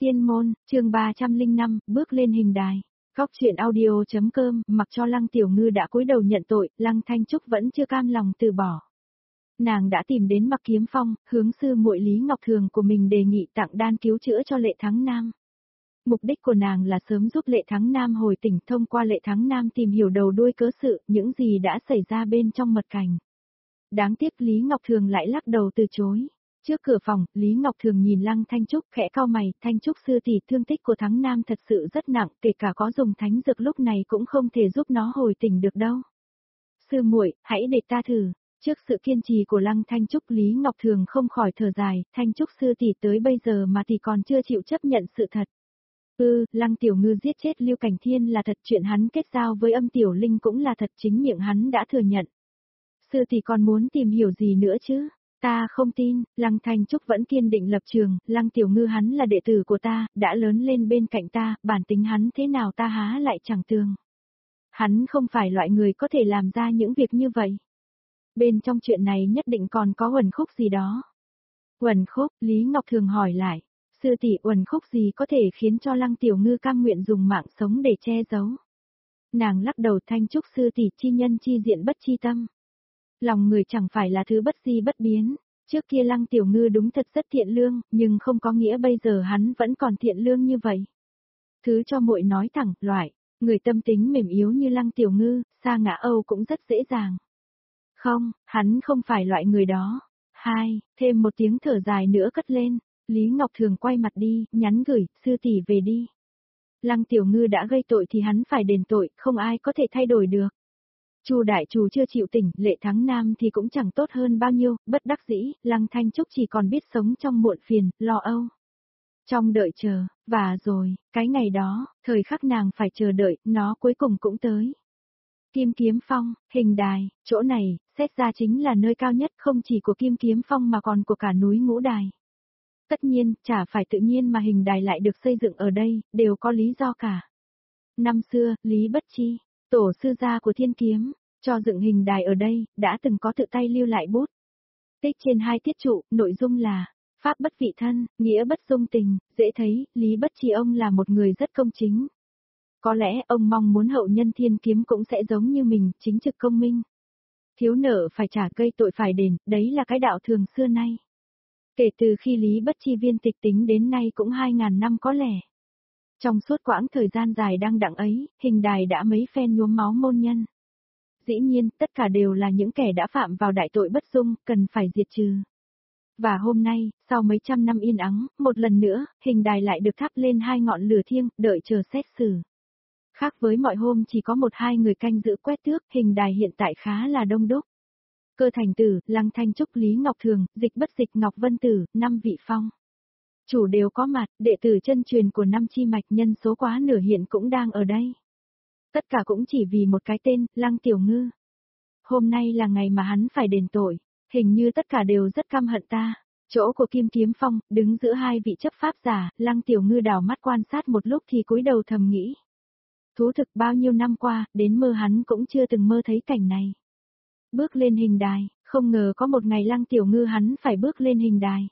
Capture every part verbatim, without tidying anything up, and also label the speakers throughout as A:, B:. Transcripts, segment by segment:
A: Tiên môn, chương ba trăm lẻ năm, bước lên hình đài. Góc truyện audio.com, mặc cho Lăng Tiểu Ngư đã cúi đầu nhận tội, Lăng Thanh Trúc vẫn chưa cam lòng từ bỏ. Nàng đã tìm đến Mặc Kiếm Phong, hướng sư muội Lý Ngọc Thường của mình đề nghị tặng đan cứu chữa cho Lệ Thắng Nam. Mục đích của nàng là sớm giúp Lệ Thắng Nam hồi tỉnh, thông qua Lệ Thắng Nam tìm hiểu đầu đuôi cớ sự, những gì đã xảy ra bên trong mật cảnh. Đáng tiếc Lý Ngọc Thường lại lắc đầu từ chối. Trước cửa phòng, Lý Ngọc Thường nhìn Lăng Thanh Trúc khẽ cau mày, Thanh Trúc sư tỷ, thương tích của Thắng Nam thật sự rất nặng, kể cả có dùng thánh dược lúc này cũng không thể giúp nó hồi tỉnh được đâu. Sư muội, hãy để ta thử. Trước sự kiên trì của Lăng Thanh Trúc, Lý Ngọc Thường không khỏi thở dài, Thanh Trúc sư tỷ tới bây giờ mà thì còn chưa chịu chấp nhận sự thật. Ừ, Lăng Tiểu Ngư giết chết Lưu Cảnh Thiên là thật, chuyện hắn kết giao với Âm Tiểu Linh cũng là thật, chính miệng hắn đã thừa nhận. Sư tỷ còn muốn tìm hiểu gì nữa chứ? Ta không tin. Lăng Thanh Trúc vẫn kiên định lập trường, Lăng Tiểu Ngư hắn là đệ tử của ta, đã lớn lên bên cạnh ta, bản tính hắn thế nào ta há lại chẳng tường. Hắn không phải loại người có thể làm ra những việc như vậy. Bên trong chuyện này nhất định còn có uẩn khúc gì đó. Uẩn khúc, Lý Ngọc Thường hỏi lại, sư tỷ, uẩn khúc gì có thể khiến cho Lăng Tiểu Ngư cam nguyện dùng mạng sống để che giấu? Nàng lắc đầu, Thanh Trúc sư tỷ, chi nhân chi diện bất chi tâm. Lòng người chẳng phải là thứ bất di bất biến. Trước kia Lăng Tiểu Ngư đúng thật rất thiện lương, nhưng không có nghĩa bây giờ hắn vẫn còn thiện lương như vậy. Thứ cho muội nói thẳng, loại, người tâm tính mềm yếu như Lăng Tiểu Ngư, sa ngã Âu cũng rất dễ dàng. Không, hắn không phải loại người đó. Hai, thêm một tiếng thở dài nữa cất lên, Lý Ngọc Thường quay mặt đi, nhắn gửi, sư tỷ về đi. Lăng Tiểu Ngư đã gây tội thì hắn phải đền tội, không ai có thể thay đổi được. Chu đại chủ chưa chịu tỉnh, Lệ Thắng Nam thì cũng chẳng tốt hơn bao nhiêu, bất đắc dĩ, Lăng Thanh Trúc chỉ còn biết sống trong muộn phiền, lo âu. Trong đợi chờ, và rồi, cái ngày đó, thời khắc nàng phải chờ đợi, nó cuối cùng cũng tới. Kim Kiếm Phong, hình đài, chỗ này, xét ra chính là nơi cao nhất không chỉ của Kim Kiếm Phong mà còn của cả núi Ngũ Đài. Tất nhiên, chả phải tự nhiên mà hình đài lại được xây dựng ở đây, đều có lý do cả. Năm xưa, Lý Bất Chi, tổ sư gia của Thiên Kiếm, cho dựng hình đài ở đây, đã từng có tự tay lưu lại bút. Tích trên hai tiết trụ, nội dung là, pháp bất vị thân, nghĩa bất dung tình, dễ thấy, Lý Bất Chi ông là một người rất công chính. Có lẽ ông mong muốn hậu nhân Thiên Kiếm cũng sẽ giống như mình, chính trực công minh. Thiếu nợ phải trả, cây tội phải đền, đấy là cái đạo thường xưa nay. Kể từ khi Lý Bất Chi viên tịch tính đến nay cũng hai ngàn năm có lẽ. Trong suốt quãng thời gian dài đang đặng ấy, hình đài đã mấy phen nhuốm máu môn nhân. Dĩ nhiên, tất cả đều là những kẻ đã phạm vào đại tội bất dung, cần phải diệt trừ. Và hôm nay, sau mấy trăm năm yên ắng, một lần nữa, hình đài lại được thắp lên hai ngọn lửa thiêng, đợi chờ xét xử. Khác với mọi hôm chỉ có một hai người canh giữ quét tước, hình đài hiện tại khá là đông đúc. Cơ Thành Tử, Lăng Thanh Trúc, Lý Ngọc Thường, Dịch Bất Dịch, Ngọc Vân Tử, năm vị phong. Chủ đều có mặt, đệ tử chân truyền của năm chi mạch, nhân số quá nửa hiện cũng đang ở đây. Tất cả cũng chỉ vì một cái tên, Lăng Tiểu Ngư. Hôm nay là ngày mà hắn phải đền tội, hình như tất cả đều rất căm hận ta. Chỗ của Kim Kiếm Phong, đứng giữa hai vị chấp pháp giả, Lăng Tiểu Ngư đảo mắt quan sát một lúc thì cúi đầu thầm nghĩ. Thú thực bao nhiêu năm qua, đến mơ hắn cũng chưa từng mơ thấy cảnh này. Bước lên hình đài, không ngờ có một ngày Lăng Tiểu Ngư hắn phải bước lên hình đài.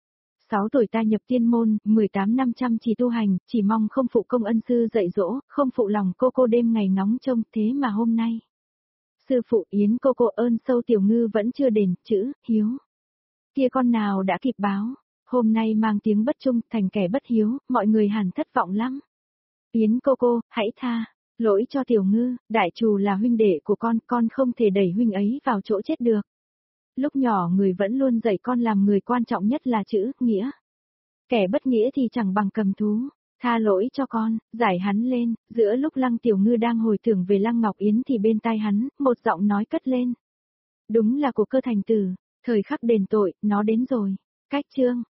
A: Sáu tuổi ta nhập tiên môn, mười tám năm chăm chỉ tu hành, chỉ mong không phụ công ân sư dạy dỗ, không phụ lòng cô cô đêm ngày ngóng trông, thế mà hôm nay. Sư phụ Yến cô cô ơn sâu Tiểu Ngư vẫn chưa đền, chữ, hiếu. Kia con nào đã kịp báo, hôm nay mang tiếng bất trung, thành kẻ bất hiếu, mọi người hẳn thất vọng lắm. Yến cô cô, hãy tha, lỗi cho Tiểu Ngư, đại trù là huynh đệ của con, con không thể đẩy huynh ấy vào chỗ chết được. Lúc nhỏ người vẫn luôn dạy con làm người quan trọng nhất là chữ, nghĩa. Kẻ bất nghĩa thì chẳng bằng cầm thú, tha lỗi cho con, giải hắn lên, giữa lúc Lăng Tiểu Ngư đang hồi tưởng về Lăng Ngọc Yến thì bên tai hắn, một giọng nói cất lên. Đúng là của Cơ Thành Tử, thời khắc đền tội, nó đến rồi. Cách chương,